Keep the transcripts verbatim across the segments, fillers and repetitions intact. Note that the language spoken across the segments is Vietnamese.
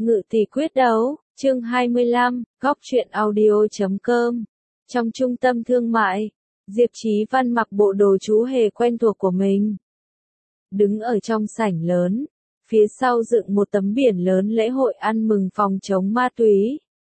Ngự tỷ quyết đấu, chương hai mươi lăm, góc truyện audio chấm com. Trong trung tâm thương mại, Diệp Chí Văn mặc bộ đồ chú hề quen thuộc của mình. Đứng ở trong sảnh lớn, phía sau dựng một tấm biển lớn lễ hội ăn mừng phòng chống ma túy.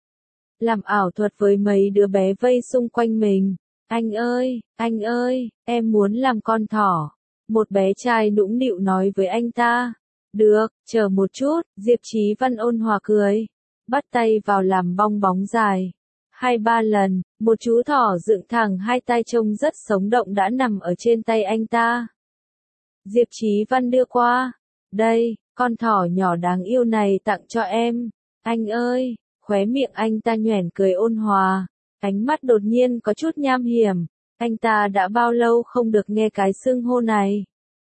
Làm ảo thuật với mấy đứa bé vây xung quanh mình. Anh ơi, anh ơi, em muốn làm con thỏ. Một bé trai nũng nịu nói với anh ta. Được, chờ một chút, Diệp Chí Văn ôn hòa cười. Bắt tay vào làm bong bóng dài. Hai ba lần, một chú thỏ dựng thẳng hai tay trông rất sống động đã nằm ở trên tay anh ta. Diệp Chí Văn đưa qua. Đây, con thỏ nhỏ đáng yêu này tặng cho em. Anh ơi, khóe miệng anh ta nhoẻn cười ôn hòa. Ánh mắt đột nhiên có chút nham hiểm. Anh ta đã bao lâu không được nghe cái xưng hô này.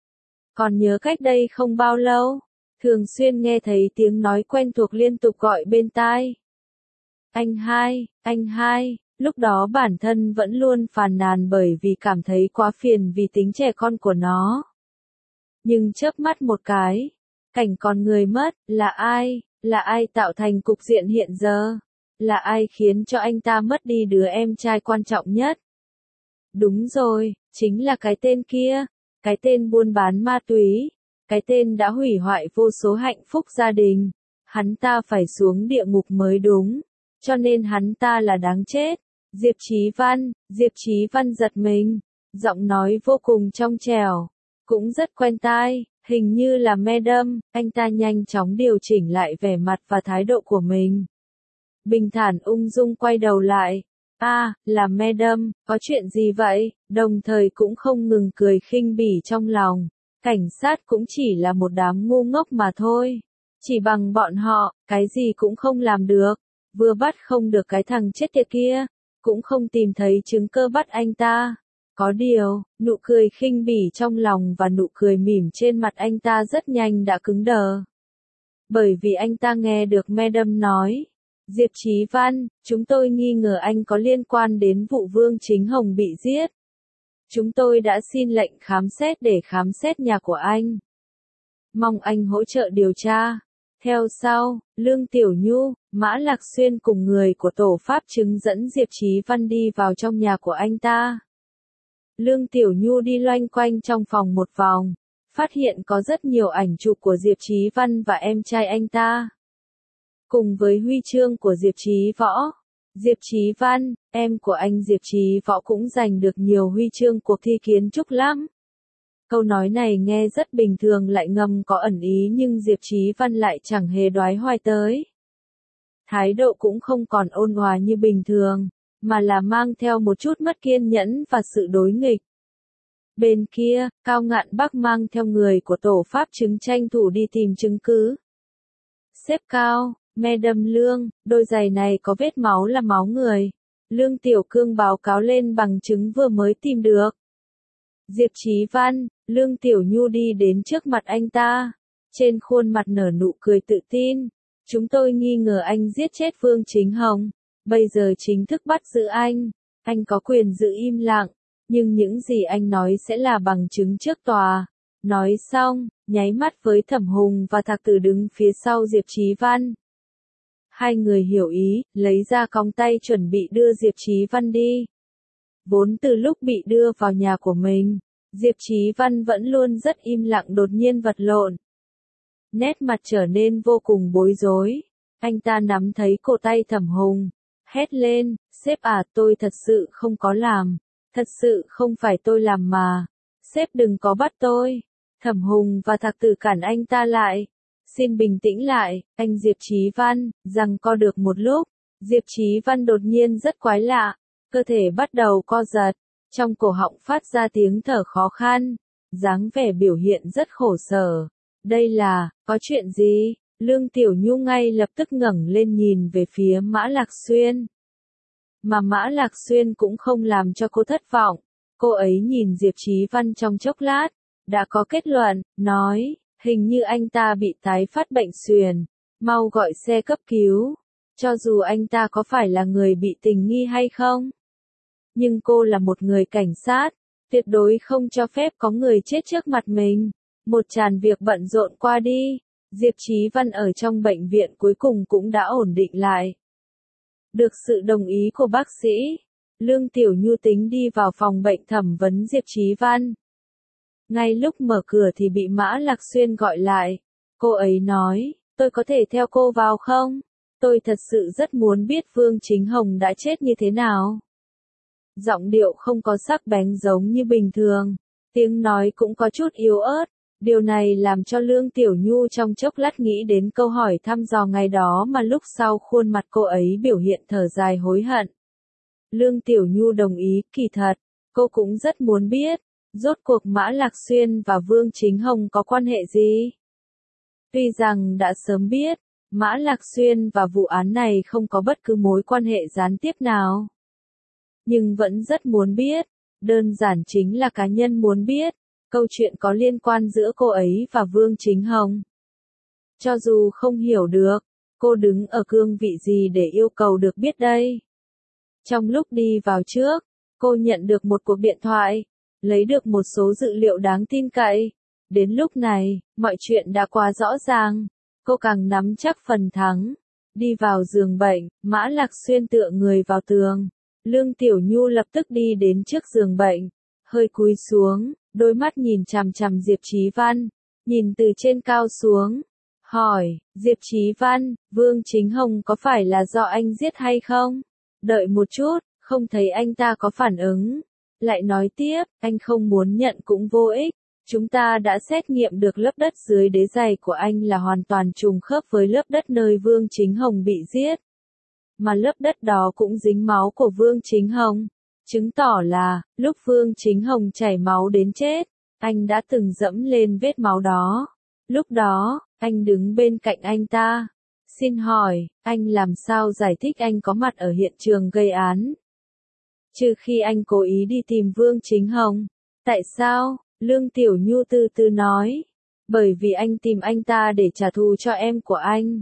Còn nhớ cách đây không bao lâu, thường xuyên nghe thấy tiếng nói quen thuộc liên tục gọi bên tai. Anh hai, anh hai, lúc đó bản thân vẫn luôn phàn nàn bởi vì cảm thấy quá phiền vì tính trẻ con của nó. Nhưng chớp mắt một cái, cảnh con người mất, là ai, là ai tạo thành cục diện hiện giờ, là ai khiến cho anh ta mất đi đứa em trai quan trọng nhất. Đúng rồi, chính là cái tên kia. Cái tên buôn bán ma túy, cái tên đã hủy hoại vô số hạnh phúc gia đình, hắn ta phải xuống địa ngục mới đúng, cho nên hắn ta là đáng chết. Diệp Chí Văn, Diệp Chí Văn giật mình, giọng nói vô cùng trong trẻo, cũng rất quen tai, hình như là Madam. Anh ta nhanh chóng điều chỉnh lại vẻ mặt và thái độ của mình. Bình thản ung dung quay đầu lại. A, à, là Madam, có chuyện gì vậy? Đồng thời cũng không ngừng cười khinh bỉ trong lòng. Cảnh sát cũng chỉ là một đám ngu ngốc mà thôi. Chỉ bằng bọn họ, cái gì cũng không làm được. Vừa bắt không được cái thằng chết tiệt kia, cũng không tìm thấy chứng cơ bắt anh ta. Có điều, nụ cười khinh bỉ trong lòng và nụ cười mỉm trên mặt anh ta rất nhanh đã cứng đờ. Bởi vì anh ta nghe được Madam nói. Diệp Chí Văn, chúng tôi nghi ngờ anh có liên quan đến vụ Vương Chính Hồng bị giết. Chúng tôi đã xin lệnh khám xét để khám xét nhà của anh. Mong anh hỗ trợ điều tra. Theo sau, Lương Tiểu Nhu, Mã Lạc Xuyên cùng người của tổ pháp chứng dẫn Diệp Chí Văn đi vào trong nhà của anh ta. Lương Tiểu Nhu đi loanh quanh trong phòng một vòng, phát hiện có rất nhiều ảnh chụp của Diệp Chí Văn và em trai anh ta. Cùng với huy chương của Diệp Chí Võ. Diệp Chí Văn, em của anh Diệp Chí Võ cũng giành được nhiều huy chương cuộc thi kiến trúc lắm. Câu nói này nghe rất bình thường lại ngầm có ẩn ý nhưng Diệp Chí Văn lại chẳng hề đoái hoài tới. Thái độ cũng không còn ôn hòa như bình thường, mà là mang theo một chút mất kiên nhẫn và sự đối nghịch. Bên kia, Cao Ngạn Bắc mang theo người của tổ pháp chứng tranh thủ đi tìm chứng cứ. Sếp Cao, Madam Lương, đôi giày này có vết máu là máu người. Lương Tiểu Cương báo cáo lên bằng chứng vừa mới tìm được. Diệp Chí Văn, Lương Tiểu Nhu đi đến trước mặt anh ta. Trên khuôn mặt nở nụ cười tự tin. Chúng tôi nghi ngờ anh giết chết Vương Chính Hồng. Bây giờ chính thức bắt giữ anh. Anh có quyền giữ im lặng. Nhưng những gì anh nói sẽ là bằng chứng trước tòa. Nói xong, nháy mắt với Thẩm Hùng và Thạc Tử đứng phía sau Diệp Chí Văn. Hai người hiểu ý, lấy ra còng tay chuẩn bị đưa Diệp Chí Văn đi. Vốn từ lúc bị đưa vào nhà của mình, Diệp Chí Văn vẫn luôn rất im lặng đột nhiên vật lộn. Nét mặt trở nên vô cùng bối rối. Anh ta nắm thấy cổ tay Thẩm Hùng, hét lên, sếp à tôi thật sự không có làm, thật sự không phải tôi làm mà, sếp đừng có bắt tôi. Thẩm Hùng và Thạc Tử cản anh ta lại. Xin bình tĩnh lại, anh Diệp Chí Văn, giằng co được một lúc, Diệp Chí Văn đột nhiên rất quái lạ, cơ thể bắt đầu co giật, trong cổ họng phát ra tiếng thở khó khăn, dáng vẻ biểu hiện rất khổ sở. Đây là, có chuyện gì? Lương Tiểu Nhu ngay lập tức ngẩng lên nhìn về phía Mã Lạc Xuyên. Mà Mã Lạc Xuyên cũng không làm cho cô thất vọng, cô ấy nhìn Diệp Chí Văn trong chốc lát, đã có kết luận, nói. Hình như anh ta bị tái phát bệnh suyễn, mau gọi xe cấp cứu, cho dù anh ta có phải là người bị tình nghi hay không. Nhưng cô là một người cảnh sát, tuyệt đối không cho phép có người chết trước mặt mình. Một tràn việc bận rộn qua đi, Diệp Chí Văn ở trong bệnh viện cuối cùng cũng đã ổn định lại. Được sự đồng ý của bác sĩ, Lương Tiểu Nhu tính đi vào phòng bệnh thẩm vấn Diệp Chí Văn. Ngay lúc mở cửa thì bị Mã Lạc Xuyên gọi lại. Cô ấy nói, tôi có thể theo cô vào không? Tôi thật sự rất muốn biết Vương Chính Hồng đã chết như thế nào. Giọng điệu không có sắc bén giống như bình thường, tiếng nói cũng có chút yếu ớt. Điều này làm cho Lương Tiểu Nhu trong chốc lát nghĩ đến câu hỏi thăm dò ngày đó mà lúc sau khuôn mặt cô ấy biểu hiện thở dài hối hận. Lương Tiểu Nhu đồng ý, kỳ thật, cô cũng rất muốn biết, rốt cuộc Mã Lạc Xuyên và Vương Chính Hồng có quan hệ gì? Tuy rằng đã sớm biết, Mã Lạc Xuyên và vụ án này không có bất cứ mối quan hệ gián tiếp nào. Nhưng vẫn rất muốn biết, đơn giản chính là cá nhân muốn biết, câu chuyện có liên quan giữa cô ấy và Vương Chính Hồng. Cho dù không hiểu được, cô đứng ở cương vị gì để yêu cầu được biết đây? Trong lúc đi vào trước, cô nhận được một cuộc điện thoại, lấy được một số dữ liệu đáng tin cậy. Đến lúc này, mọi chuyện đã quá rõ ràng, cô càng nắm chắc phần thắng. Đi vào giường bệnh, Mã Lạc Xuyên tựa người vào tường. Lương Tiểu Nhu lập tức đi đến trước giường bệnh, hơi cúi xuống, đôi mắt nhìn chằm chằm Diệp Chí Văn, nhìn từ trên cao xuống, hỏi, Diệp Chí Văn, Vương Chính Hồng có phải là do anh giết hay không? Đợi một chút, không thấy anh ta có phản ứng. Lại nói tiếp, anh không muốn nhận cũng vô ích. Chúng ta đã xét nghiệm được lớp đất dưới đế giày của anh là hoàn toàn trùng khớp với lớp đất nơi Vương Chính Hồng bị giết. Mà lớp đất đó cũng dính máu của Vương Chính Hồng. Chứng tỏ là, lúc Vương Chính Hồng chảy máu đến chết, anh đã từng dẫm lên vết máu đó. Lúc đó, anh đứng bên cạnh anh ta. Xin hỏi, anh làm sao giải thích anh có mặt ở hiện trường gây án? Trừ khi anh cố ý đi tìm Vương Chính Hồng. Tại sao? Lương Tiểu Nhu từ từ nói. Bởi vì anh tìm anh ta để trả thù cho em của anh.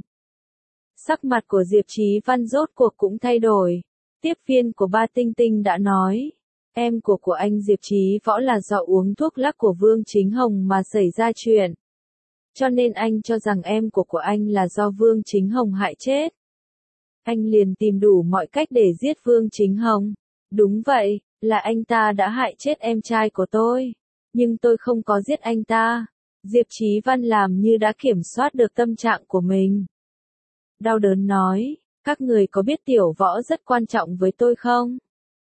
Sắc mặt của Diệp Chí Văn rốt cuộc cũng thay đổi. Tiếp viên của Ba Tinh Tinh đã nói. Em của của anh Diệp Chí Võ là do uống thuốc lắc của Vương Chính Hồng mà xảy ra chuyện. Cho nên anh cho rằng em của của anh là do Vương Chính Hồng hại chết. Anh liền tìm đủ mọi cách để giết Vương Chính Hồng. Đúng vậy, là anh ta đã hại chết em trai của tôi. Nhưng tôi không có giết anh ta. Diệp Chí Văn làm như đã kiểm soát được tâm trạng của mình. Đau đớn nói, các người có biết Tiểu Võ rất quan trọng với tôi không?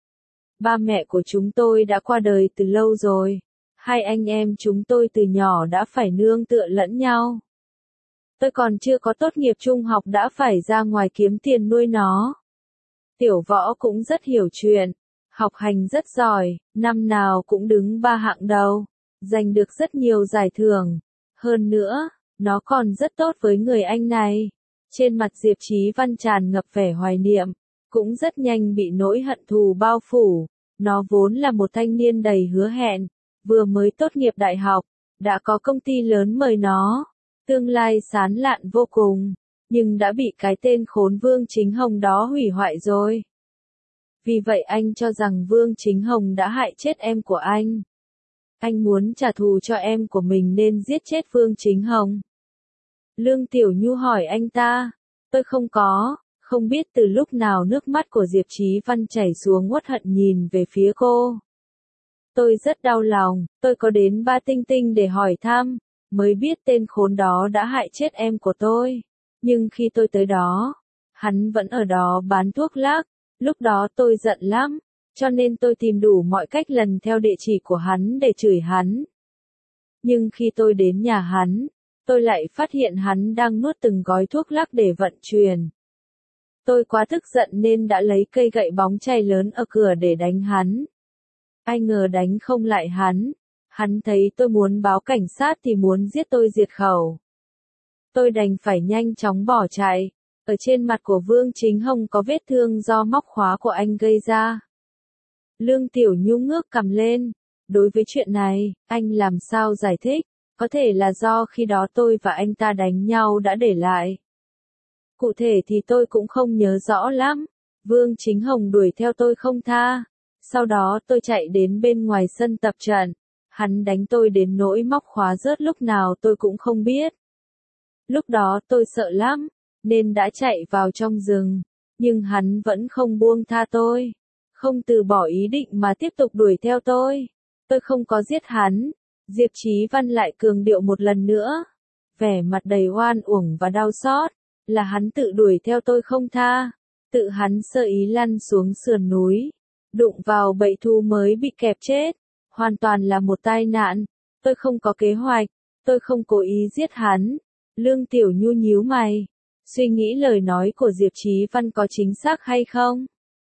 Ba mẹ của chúng tôi đã qua đời từ lâu rồi. Hai anh em chúng tôi từ nhỏ đã phải nương tựa lẫn nhau. Tôi còn chưa có tốt nghiệp trung học đã phải ra ngoài kiếm tiền nuôi nó. Tiểu Võ cũng rất hiểu chuyện, học hành rất giỏi, năm nào cũng đứng ba hạng đầu, giành được rất nhiều giải thưởng. Hơn nữa, nó còn rất tốt với người anh này. Trên mặt Diệp Chí Văn tràn ngập vẻ hoài niệm, cũng rất nhanh bị nỗi hận thù bao phủ. Nó vốn là một thanh niên đầy hứa hẹn, vừa mới tốt nghiệp đại học, đã có công ty lớn mời nó, tương lai sáng lạn vô cùng, nhưng đã bị cái tên khốn Vương Chính Hồng đó hủy hoại rồi. Vì vậy anh cho rằng Vương Chính Hồng đã hại chết em của anh. Anh muốn trả thù cho em của mình nên giết chết Vương Chính Hồng. Lương Tiểu Nhu hỏi anh ta, tôi không có, không biết từ lúc nào nước mắt của Diệp Chí Văn chảy xuống uất hận nhìn về phía cô. Tôi rất đau lòng, tôi có đến Ba Tinh Tinh để hỏi thăm, mới biết tên khốn đó đã hại chết em của tôi. Nhưng khi tôi tới đó, hắn vẫn ở đó bán thuốc lắc, lúc đó tôi giận lắm, cho nên tôi tìm đủ mọi cách lần theo địa chỉ của hắn để chửi hắn. Nhưng khi tôi đến nhà hắn, tôi lại phát hiện hắn đang nuốt từng gói thuốc lắc để vận chuyển. Tôi quá tức giận nên đã lấy cây gậy bóng chày lớn ở cửa để đánh hắn. Ai ngờ đánh không lại hắn. Hắn thấy tôi muốn báo cảnh sát thì muốn giết tôi diệt khẩu. Tôi đành phải nhanh chóng bỏ chạy. Ở trên mặt của Vương Chính Hồng có vết thương do móc khóa của anh gây ra. Lương Tiểu Nhu ngước cằm lên. Đối với chuyện này, anh làm sao giải thích? Có thể là do khi đó tôi và anh ta đánh nhau đã để lại. Cụ thể thì tôi cũng không nhớ rõ lắm. Vương Chính Hồng đuổi theo tôi không tha. Sau đó tôi chạy đến bên ngoài sân tập trận. Hắn đánh tôi đến nỗi móc khóa rớt lúc nào tôi cũng không biết. Lúc đó tôi sợ lắm, nên đã chạy vào trong rừng, nhưng hắn vẫn không buông tha tôi, không từ bỏ ý định mà tiếp tục đuổi theo tôi. Tôi không có giết hắn, Diệp Chí Văn lại cường điệu một lần nữa, vẻ mặt đầy oan uổng và đau xót, là hắn tự đuổi theo tôi không tha, tự hắn sơ ý lăn xuống sườn núi, đụng vào bầy thú mới bị kẹp chết, hoàn toàn là một tai nạn, tôi không có kế hoạch, tôi không cố ý giết hắn. Lương Tiểu Nhu nhíu mày, suy nghĩ lời nói của Diệp Chí Văn có chính xác hay không?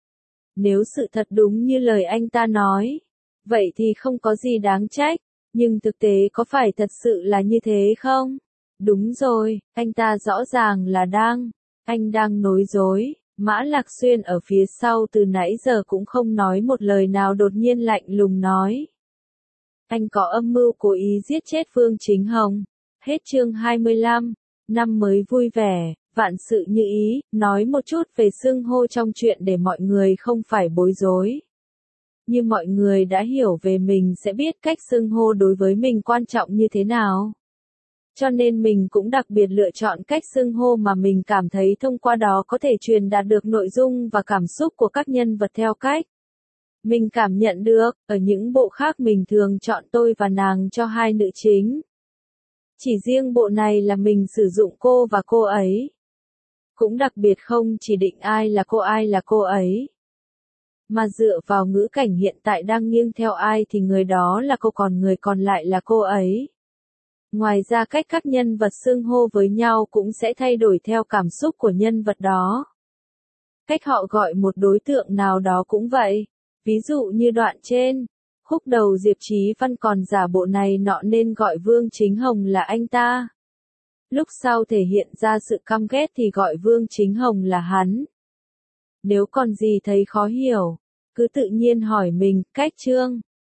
Nếu sự thật đúng như lời anh ta nói, vậy thì không có gì đáng trách, nhưng thực tế có phải thật sự là như thế không? Đúng rồi, anh ta rõ ràng là đang, anh đang nói dối. Mã Lạc Xuyên ở phía sau từ nãy giờ cũng không nói một lời nào, đột nhiên lạnh lùng nói. Anh có âm mưu cố ý giết chết Vương Chính Hồng. Hết chương hai mươi lăm, năm mới vui vẻ, vạn sự như ý, nói một chút về xưng hô trong chuyện để mọi người không phải bối rối. Như mọi người đã hiểu về mình sẽ biết cách xưng hô đối với mình quan trọng như thế nào. Cho nên mình cũng đặc biệt lựa chọn cách xưng hô mà mình cảm thấy thông qua đó có thể truyền đạt được nội dung và cảm xúc của các nhân vật theo cách mình cảm nhận được. Ở những bộ khác mình thường chọn tôi và nàng cho hai nữ chính. Chỉ riêng bộ này là mình sử dụng cô và cô ấy. Cũng đặc biệt không chỉ định ai là cô ai là cô ấy. Mà dựa vào ngữ cảnh hiện tại đang nghiêng theo ai thì người đó là cô, còn người còn lại là cô ấy. Ngoài ra cách các nhân vật xưng hô với nhau cũng sẽ thay đổi theo cảm xúc của nhân vật đó. Cách họ gọi một đối tượng nào đó cũng vậy. Ví dụ như đoạn trên, khúc đầu Diệp Chí Văn còn giả bộ này nọ nên gọi Vương Chính Hồng là anh ta. Lúc sau thể hiện ra sự căm ghét thì gọi Vương Chính Hồng là hắn. Nếu còn gì thấy khó hiểu, cứ tự nhiên hỏi mình, cách chương